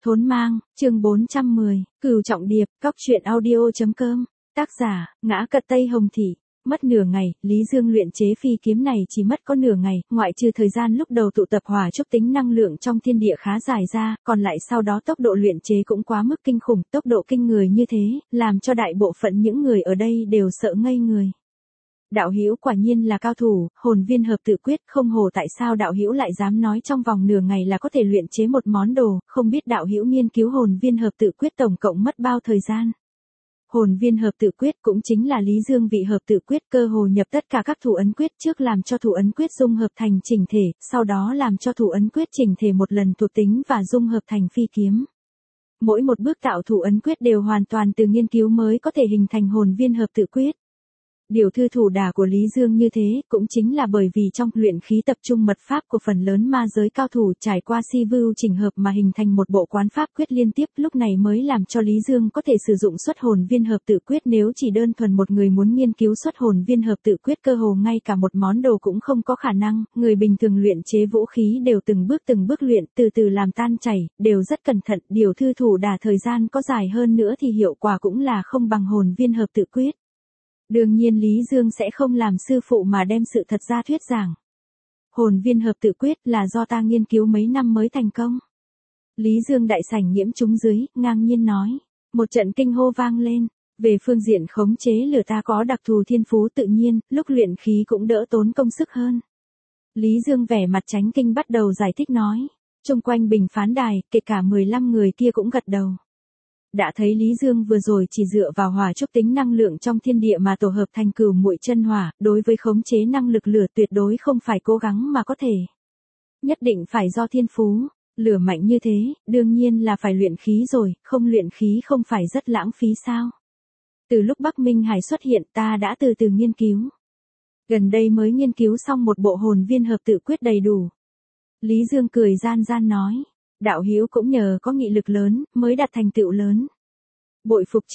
Thốn Mang, chương 410, Cửu Trọng Điệp, Cóc truyện audio.com, tác giả, Ngã Cật Tây Hồng Thị. Mất nửa ngày, Lý Dương luyện chế phi kiếm này chỉ mất có nửa ngày, ngoại trừ thời gian lúc đầu tụ tập hỏa chúc tính năng lượng trong thiên địa khá dài ra, còn lại sau đó tốc độ luyện chế cũng quá mức kinh khủng, tốc độ kinh người như thế, làm cho đại bộ phận những người ở đây đều sợ ngây người. Đạo hữu quả nhiên là cao thủ, hồn viên hợp tự quyết, không hồ tại sao đạo hữu lại dám nói trong vòng nửa ngày là có thể luyện chế một món đồ, không biết đạo hữu nghiên cứu hồn viên hợp tự quyết tổng cộng mất bao thời gian. Hồn viên hợp tự quyết cũng chính là Lý Dương vị hợp tự quyết, cơ hồ nhập tất cả các thủ ấn quyết trước làm cho thủ ấn quyết dung hợp thành chỉnh thể, sau đó làm cho thủ ấn quyết chỉnh thể một lần thuộc tính và dung hợp thành phi kiếm. Mỗi một bước tạo thủ ấn quyết đều hoàn toàn từ nghiên cứu mới có thể hình thành hồn viên hợp tự quyết. Điều thư thủ đà của Lý Dương như thế, cũng chính là bởi vì trong luyện khí tập trung mật pháp của phần lớn ma giới cao thủ trải qua si vưu chỉnh hợp mà hình thành một bộ quán pháp quyết liên tiếp, lúc này mới làm cho Lý Dương có thể sử dụng xuất hồn viên hợp tự quyết. Nếu chỉ đơn thuần một người muốn nghiên cứu xuất hồn viên hợp tự quyết, cơ hồ ngay cả một món đồ cũng không có khả năng, người bình thường luyện chế vũ khí đều từng bước luyện, từ từ làm tan chảy, đều rất cẩn thận, điều thư thủ đà thời gian có dài hơn nữa thì hiệu quả cũng là không bằng hồn viên hợp tự quyết. Đương nhiên Lý Dương sẽ không làm sư phụ mà đem sự thật ra thuyết giảng. Hồn viên hợp tự quyết là do ta nghiên cứu mấy năm mới thành công. Lý Dương đại sảnh nhiễm chúng dưới, ngang nhiên nói. Một trận kinh hô vang lên. Về phương diện khống chế lửa ta có đặc thù thiên phú tự nhiên, lúc luyện khí cũng đỡ tốn công sức hơn. Lý Dương vẻ mặt tránh kinh bắt đầu giải thích nói. Xung quanh bình phán đài, kể cả 15 người kia cũng gật đầu. Đã thấy Lý Dương vừa rồi chỉ dựa vào hỏa chúc tính năng lượng trong thiên địa mà tổ hợp thành cửu muội chân hỏa, đối với khống chế năng lực lửa tuyệt đối không phải cố gắng mà có thể. Nhất định phải do thiên phú, lửa mạnh như thế, đương nhiên là phải luyện khí rồi, không luyện khí không phải rất lãng phí sao. Từ lúc Bắc Minh Hải xuất hiện ta đã từ từ nghiên cứu. Gần đây mới nghiên cứu xong một bộ hồn viên hợp tự quyết đầy đủ. Lý Dương cười gian gian nói. Đạo hữu cũng nhờ có nghị lực lớn, mới đạt thành tựu lớn. Bội phục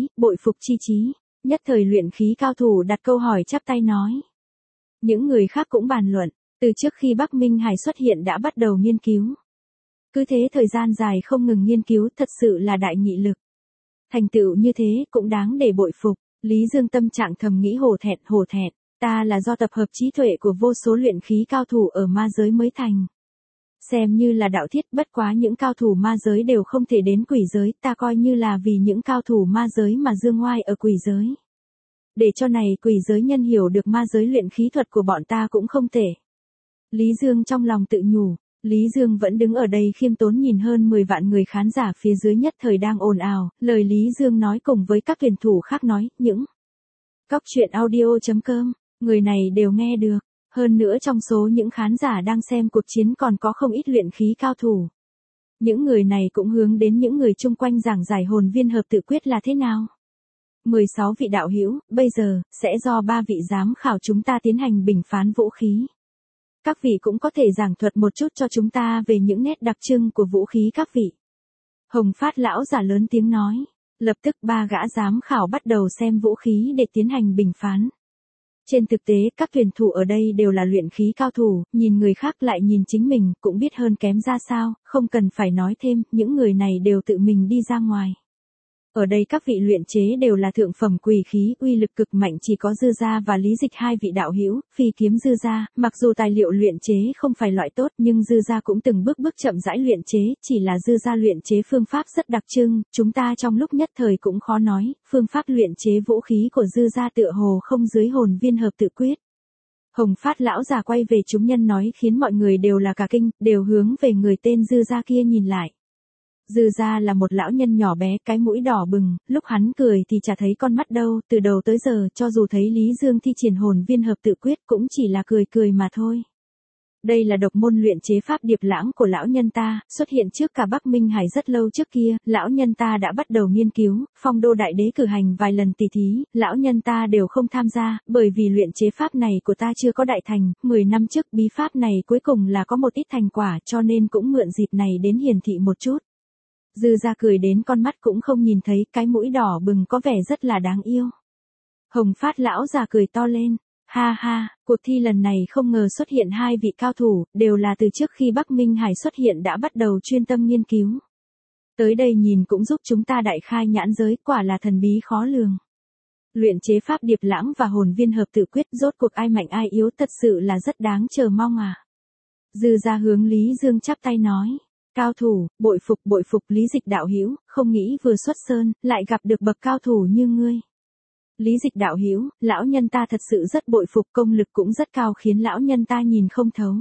chi trí, nhất thời luyện khí cao thủ đặt câu hỏi chắp tay nói. Những người khác cũng bàn luận, từ trước khi Bắc Minh Hải xuất hiện đã bắt đầu nghiên cứu. Cứ thế thời gian dài không ngừng nghiên cứu, thật sự là đại nghị lực. Thành tựu như thế cũng đáng để bội phục. Lý Dương tâm trạng thầm nghĩ hổ thẹn, ta là do tập hợp trí tuệ của vô số luyện khí cao thủ ở ma giới mới thành. Xem như là đạo thiết, bất quá những cao thủ ma giới đều không thể đến quỷ giới, ta coi như là vì những cao thủ ma giới mà dương ngoai ở quỷ giới. Để cho này quỷ giới nhân hiểu được ma giới luyện khí thuật của bọn ta cũng không thể. Lý Dương trong lòng tự nhủ, Lý Dương vẫn đứng ở đây khiêm tốn nhìn hơn 10 vạn người khán giả phía dưới nhất thời đang ồn ào, lời Lý Dương nói cùng với các tuyển thủ khác nói, những Cóc truyện audio.com, người này đều nghe được. Hơn nữa trong số những khán giả đang xem cuộc chiến còn có không ít luyện khí cao thủ. Những người này cũng hướng đến những người chung quanh giảng giải hồn viên hợp tự quyết là thế nào. 16 vị đạo hữu, bây giờ, sẽ do 3 vị giám khảo chúng ta tiến hành bình phán vũ khí. Các vị cũng có thể giảng thuật một chút cho chúng ta về những nét đặc trưng của vũ khí các vị. Hồng Phát lão giả lớn tiếng nói. Lập tức 3 gã giám khảo bắt đầu xem vũ khí để tiến hành bình phán. Trên thực tế, các tuyển thủ ở đây đều là luyện khí cao thủ, nhìn người khác lại nhìn chính mình, cũng biết hơn kém ra sao, không cần phải nói thêm, những người này đều tự mình đi ra ngoài. Ở đây các vị luyện chế đều là thượng phẩm quỷ khí, uy lực cực mạnh, chỉ có Dư Gia và Lý Dịch hai vị đạo hữu, phi kiếm Dư Gia, mặc dù tài liệu luyện chế không phải loại tốt nhưng Dư Gia cũng từng bước chậm rãi luyện chế, chỉ là Dư Gia luyện chế phương pháp rất đặc trưng, chúng ta trong lúc nhất thời cũng khó nói, phương pháp luyện chế vũ khí của Dư Gia tựa hồ không dưới hồn viên hợp tự quyết. Hồng Phát lão già quay về chúng nhân nói khiến mọi người đều là cả kinh, đều hướng về người tên Dư Gia kia nhìn lại. Dư Gia là một lão nhân nhỏ bé, cái mũi đỏ bừng, lúc hắn cười thì chả thấy con mắt đâu, từ đầu tới giờ, cho dù thấy Lý Dương thi triển hồn viên hợp tự quyết cũng chỉ là cười mà thôi. Đây là độc môn luyện chế pháp điệp lãng của lão nhân ta, xuất hiện trước cả Bắc Minh Hải rất lâu trước kia, lão nhân ta đã bắt đầu nghiên cứu, Phong Đô Đại Đế cử hành vài lần tỷ thí, lão nhân ta đều không tham gia, bởi vì luyện chế pháp này của ta chưa có đại thành, 10 năm trước bí pháp này cuối cùng là có một ít thành quả, cho nên cũng mượn dịp này đến hiển thị một chút. Dư Gia cười đến con mắt cũng không nhìn thấy, cái mũi đỏ bừng có vẻ rất là đáng yêu. Hồng Phát lão già cười to lên. Ha ha, cuộc thi lần này không ngờ xuất hiện 2 vị cao thủ, đều là từ trước khi Bắc Minh Hải xuất hiện đã bắt đầu chuyên tâm nghiên cứu. Tới đây nhìn cũng giúp chúng ta đại khai nhãn giới, quả là thần bí khó lường. Luyện chế pháp điệp lãng và hồn viên hợp tự quyết, rốt cuộc ai mạnh ai yếu, thật sự là rất đáng chờ mong à. Dư ra hướng Lý Dương chắp tay nói. Cao thủ, bội phục Lý Dịch đạo hữu, không nghĩ vừa xuất sơn, lại gặp được bậc cao thủ như ngươi. Lý Dịch đạo hữu, lão nhân ta thật sự rất bội phục, công lực cũng rất cao khiến lão nhân ta nhìn không thấu.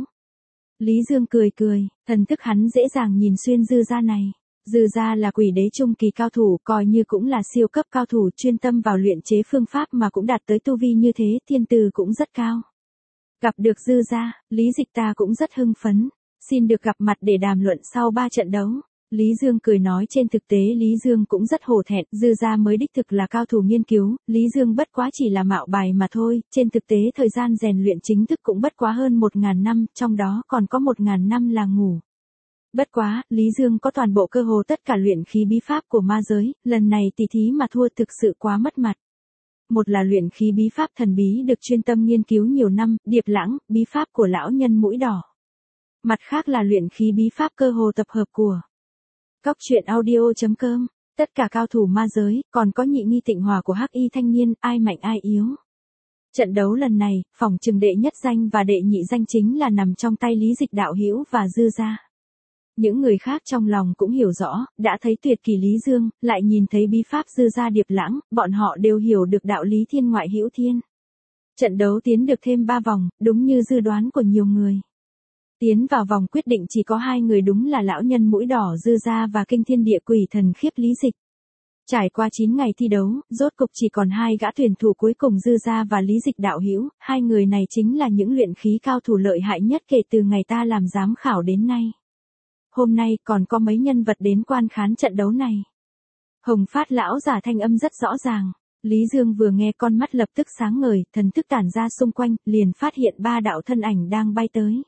Lý Dương cười, thần thức hắn dễ dàng nhìn xuyên dư ra này. Dư ra là quỷ đế trung kỳ cao thủ, coi như cũng là siêu cấp cao thủ, chuyên tâm vào luyện chế phương pháp mà cũng đạt tới tu vi như thế, thiên tư cũng rất cao. Gặp được dư ra, Lý Dịch ta cũng rất hưng phấn, xin được gặp mặt để đàm luận sau 3 trận đấu. Lý Dương cười nói, trên thực tế Lý Dương cũng rất hổ thẹn, dư ra mới đích thực là cao thủ nghiên cứu, Lý Dương bất quá chỉ là mạo bài mà thôi, trên thực tế thời gian rèn luyện chính thức cũng bất quá hơn 1.000 năm, trong đó còn có 1.000 năm là ngủ. Bất quá, Lý Dương có toàn bộ cơ hồ tất cả luyện khí bí pháp của ma giới, lần này tỷ thí mà thua thực sự quá mất mặt. Một là luyện khí bí pháp thần bí được chuyên tâm nghiên cứu nhiều năm, điệp lãng, bí pháp của lão nhân mũi đỏ. Mặt khác là luyện khí bí pháp cơ hồ tập hợp của Cóc truyện audio.com, tất cả cao thủ ma giới, còn có nhị nghi Tịnh Hòa của Hắc Y thanh niên, ai mạnh ai yếu. Trận đấu lần này, phỏng chừng đệ nhất danh và đệ nhị danh chính là nằm trong tay Lý Dịch đạo hữu và dư ra. Những người khác trong lòng cũng hiểu rõ, đã thấy tuyệt kỳ Lý Dương, lại nhìn thấy bí pháp dư ra điệp lãng, bọn họ đều hiểu được đạo lý thiên ngoại hữu thiên. Trận đấu tiến được thêm 3 vòng, đúng như dự đoán của nhiều người. Tiến vào vòng quyết định chỉ có 2 người, đúng là lão nhân mũi đỏ dư ra và kinh thiên địa quỷ thần khiếp Lý Dịch. Trải qua 9 ngày thi đấu, rốt cục chỉ còn 2 gã tuyển thủ cuối cùng, dư ra và Lý Dịch đạo hữu, 2 người này chính là những luyện khí cao thủ lợi hại nhất kể từ ngày ta làm giám khảo đến nay. Hôm nay còn có mấy nhân vật đến quan khán trận đấu này. Hồng Phát lão giả thanh âm rất rõ ràng. Lý Dương vừa nghe con mắt lập tức sáng ngời, thần thức tản ra xung quanh, liền phát hiện 3 đạo thân ảnh đang bay tới.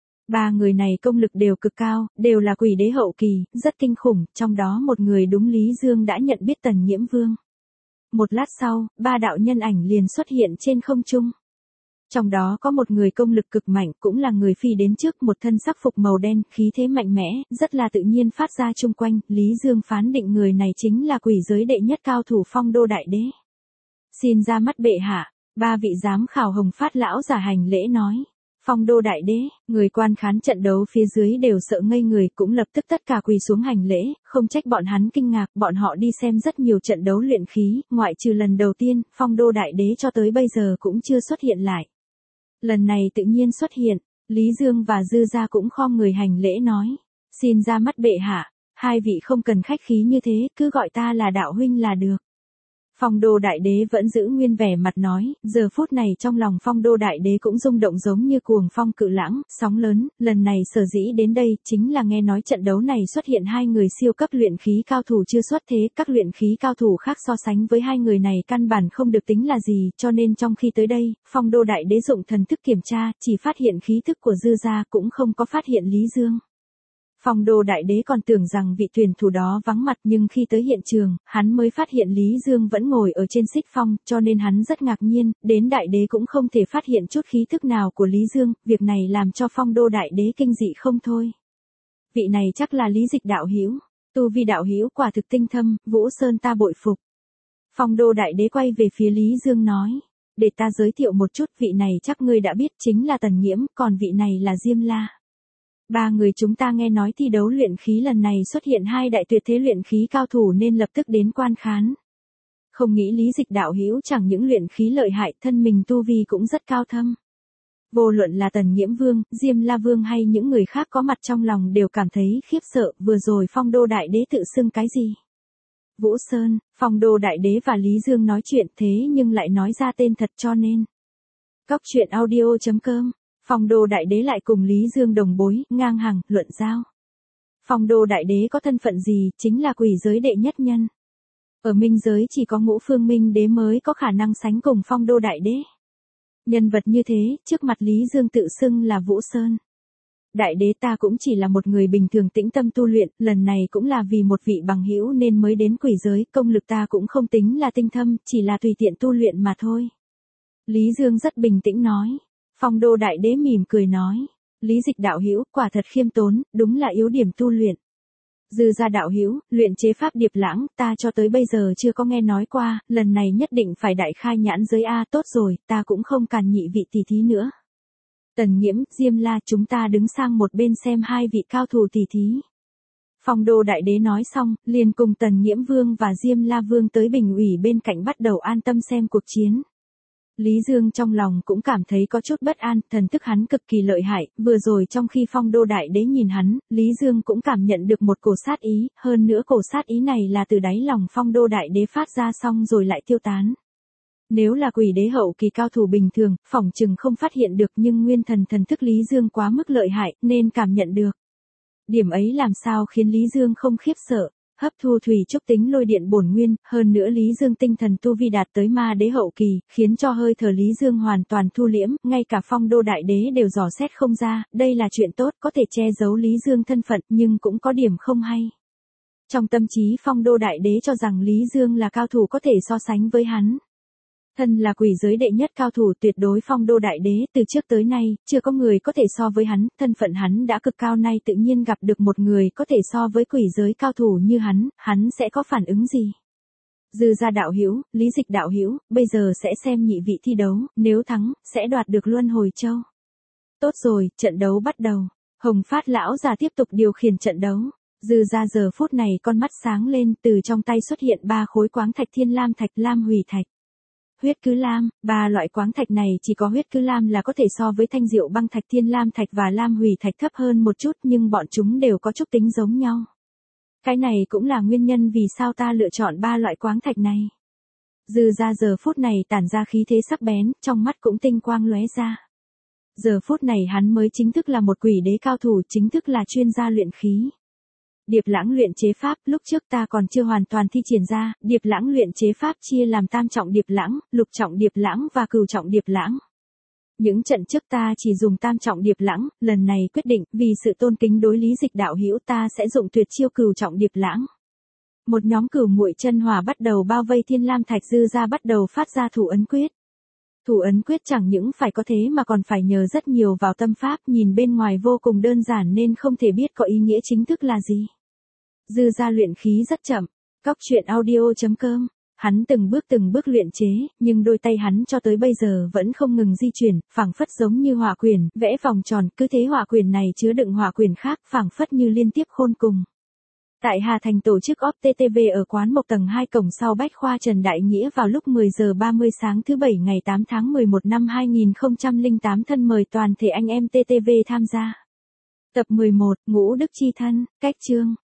3 người này công lực đều cực cao, đều là quỷ đế hậu kỳ, rất kinh khủng, trong đó một người đúng Lý Dương đã nhận biết, Tần Nhiễm Vương. Một lát sau, 3 đạo nhân ảnh liền xuất hiện trên không trung. Trong đó có một người công lực cực mạnh, cũng là người phi đến trước, một thân sắc phục màu đen, khí thế mạnh mẽ, rất là tự nhiên phát ra chung quanh, Lý Dương phán định người này chính là quỷ giới đệ nhất cao thủ Phong Đô Đại Đế. Xin ra mắt bệ hạ, 3 vị giám khảo Hồng Phát lão giả hành lễ nói. Phong Đô Đại Đế, người quan khán trận đấu phía dưới đều sợ ngây người, cũng lập tức tất cả quỳ xuống hành lễ, không trách bọn hắn kinh ngạc, bọn họ đi xem rất nhiều trận đấu luyện khí, ngoại trừ lần đầu tiên, Phong Đô Đại Đế cho tới bây giờ cũng chưa xuất hiện lại. Lần này tự nhiên xuất hiện, Lý Dương và dư ra cũng khom người hành lễ nói. Xin ra mắt bệ hạ, 2 vị không cần khách khí như thế, cứ gọi ta là đạo huynh là được. Phong Đô Đại Đế vẫn giữ nguyên vẻ mặt nói, giờ phút này trong lòng Phong Đô Đại Đế cũng rung động giống như cuồng phong cự lãng, sóng lớn, lần này sở dĩ đến đây, chính là nghe nói trận đấu này xuất hiện 2 người siêu cấp luyện khí cao thủ chưa xuất thế, các luyện khí cao thủ khác so sánh với 2 người này căn bản không được tính là gì, cho nên trong khi tới đây, Phong Đô Đại Đế dụng thần thức kiểm tra, chỉ phát hiện khí thức của dư gia, cũng không có phát hiện Lý Dương. Phong Đô Đại Đế còn tưởng rằng vị tuyển thủ đó vắng mặt, nhưng khi tới hiện trường, hắn mới phát hiện Lý Dương vẫn ngồi ở trên xích phong, cho nên hắn rất ngạc nhiên, đến Đại Đế cũng không thể phát hiện chút khí thức nào của Lý Dương, việc này làm cho Phong Đô Đại Đế kinh dị không thôi. Vị này chắc là Lý Dịch đạo hữu, tu vi đạo hữu quả thực tinh thâm, Vũ Sơn ta bội phục. Phong Đô Đại Đế quay về phía Lý Dương nói, để ta giới thiệu một chút, vị này chắc ngươi đã biết chính là Tần Nhiễm, còn vị này là Diêm La. 3 người chúng ta nghe nói thi đấu luyện khí lần này xuất hiện 2 đại tuyệt thế luyện khí cao thủ nên lập tức đến quan khán. Không nghĩ Lý Dịch đạo hữu chẳng những luyện khí lợi hại, thân mình tu vi cũng rất cao thâm. Vô luận là Tần Nhiễm Vương, Diêm La Vương hay những người khác có mặt trong lòng đều cảm thấy khiếp sợ, vừa rồi Phong Đô Đại Đế tự xưng cái gì? Vũ Sơn, Phong Đô Đại Đế và Lý Dương nói chuyện thế nhưng lại nói ra tên thật, cho nên Cóc truyện audio.com, Phong Đô Đại Đế lại cùng Lý Dương đồng bối, ngang hàng, luận giao. Phong Đô Đại Đế có thân phận gì, chính là quỷ giới đệ nhất nhân. Ở minh giới chỉ có Ngũ Phương Minh Đế mới có khả năng sánh cùng Phong Đô Đại Đế. Nhân vật như thế, trước mặt Lý Dương tự xưng là Vũ Sơn. Đại Đế ta cũng chỉ là một người bình thường tĩnh tâm tu luyện, lần này cũng là vì một vị bằng hữu nên mới đến quỷ giới, công lực ta cũng không tính là tinh thâm, chỉ là tùy tiện tu luyện mà thôi. Lý Dương rất bình tĩnh nói. Phong Đô Đại Đế mỉm cười nói, Lý Dịch đạo hữu quả thật khiêm tốn, đúng là yếu điểm tu luyện. Dư gia đạo hữu, luyện chế pháp điệp lãng, ta cho tới bây giờ chưa có nghe nói qua, lần này nhất định phải đại khai nhãn giới a, tốt rồi, ta cũng không càn nhị vị tỷ thí nữa. Tần Nghiễm, Diêm La, chúng ta đứng sang một bên xem hai vị cao thủ tỷ thí. Phong Đô Đại Đế nói xong, liền cùng Tần Nghiễm Vương và Diêm La Vương tới Bình Ủy bên cạnh bắt đầu an tâm xem cuộc chiến. Lý Dương trong lòng cũng cảm thấy có chút bất an, thần thức hắn cực kỳ lợi hại, vừa rồi trong khi Phong Đô Đại Đế nhìn hắn, Lý Dương cũng cảm nhận được một cổ sát ý, hơn nữa cổ sát ý này là từ đáy lòng Phong Đô Đại Đế phát ra xong rồi lại tiêu tán. Nếu là quỷ đế hậu kỳ cao thủ bình thường, phỏng chừng không phát hiện được, nhưng nguyên thần thần thức Lý Dương quá mức lợi hại, nên cảm nhận được. Điểm ấy làm sao khiến Lý Dương không khiếp sợ, hấp thu thủy trúc tính lôi điện bổn nguyên, hơn nữa Lý Dương tinh thần tu vi đạt tới ma đế hậu kỳ, khiến cho hơi thở Lý Dương hoàn toàn thu liễm, ngay cả Phong Đô Đại Đế đều dò xét không ra, đây là chuyện tốt, có thể che giấu Lý Dương thân phận, nhưng cũng có điểm không hay. Trong tâm trí Phong Đô Đại Đế cho rằng Lý Dương là cao thủ có thể so sánh với hắn. Thân là quỷ giới đệ nhất cao thủ tuyệt đối Phong Đô Đại Đế, từ trước tới nay, chưa có người có thể so với hắn, thân phận hắn đã cực cao, nay tự nhiên gặp được một người có thể so với quỷ giới cao thủ như hắn sẽ có phản ứng gì? Dư gia đạo hữu, Lý Dịch đạo hữu, bây giờ sẽ xem nhị vị thi đấu, nếu thắng, sẽ đoạt được Luân Hồi Châu. Tốt rồi, trận đấu bắt đầu. Hồng Phát lão già tiếp tục điều khiển trận đấu. Dư gia giờ phút này con mắt sáng lên, từ trong tay xuất hiện 3 khối quáng thạch thiên lam thạch, lam hủy thạch. Huyết cứ lam, 3 loại quáng thạch này chỉ có huyết cứ lam là có thể so với thanh diệu băng thạch, thiên lam thạch và lam hủy thạch thấp hơn một chút, nhưng bọn chúng đều có chút tính giống nhau. Cái này cũng là nguyên nhân vì sao ta lựa chọn 3 loại quáng thạch này. Dư gia giờ phút này tản ra khí thế sắc bén, trong mắt cũng tinh quang lóe ra. Giờ phút này hắn mới chính thức là một quỷ đế cao thủ, chính thức là chuyên gia luyện khí. Điệp lãng luyện chế pháp, lúc trước ta còn chưa hoàn toàn thi triển ra, điệp lãng luyện chế pháp chia làm tam trọng điệp lãng, lục trọng điệp lãng và cửu trọng điệp lãng. Những trận trước ta chỉ dùng tam trọng điệp lãng, lần này quyết định, vì sự tôn kính đối Lý Dịch đạo hữu, ta sẽ dụng tuyệt chiêu cửu trọng điệp lãng. Một nhóm cửu muội chân hỏa bắt đầu bao vây thiên lam thạch, dư ra bắt đầu phát ra thủ ấn quyết. Thủ ấn quyết chẳng những phải có thế mà còn phải nhờ rất nhiều vào tâm pháp, nhìn bên ngoài vô cùng đơn giản nên không thể biết có ý nghĩa chính thức là gì. Dư gia luyện khí rất chậm. Cóc truyện audio.com. Hắn từng bước luyện chế, nhưng đôi tay hắn cho tới bây giờ vẫn không ngừng di chuyển, phảng phất giống như hỏa quyền, vẽ vòng tròn, cứ thế hỏa quyền này chứa đựng hỏa quyền khác, phảng phất như liên tiếp khôn cùng. Tại Hà Thành tổ chức OPTTV ở quán Mộc tầng 2 cổng sau Bách khoa Trần Đại Nghĩa vào lúc 10 giờ 30 sáng thứ 7 ngày 8 tháng 11 năm 2008, thân mời toàn thể anh em TTV tham gia. Tập 11, Ngũ Đức Chi Thân, Cách chương.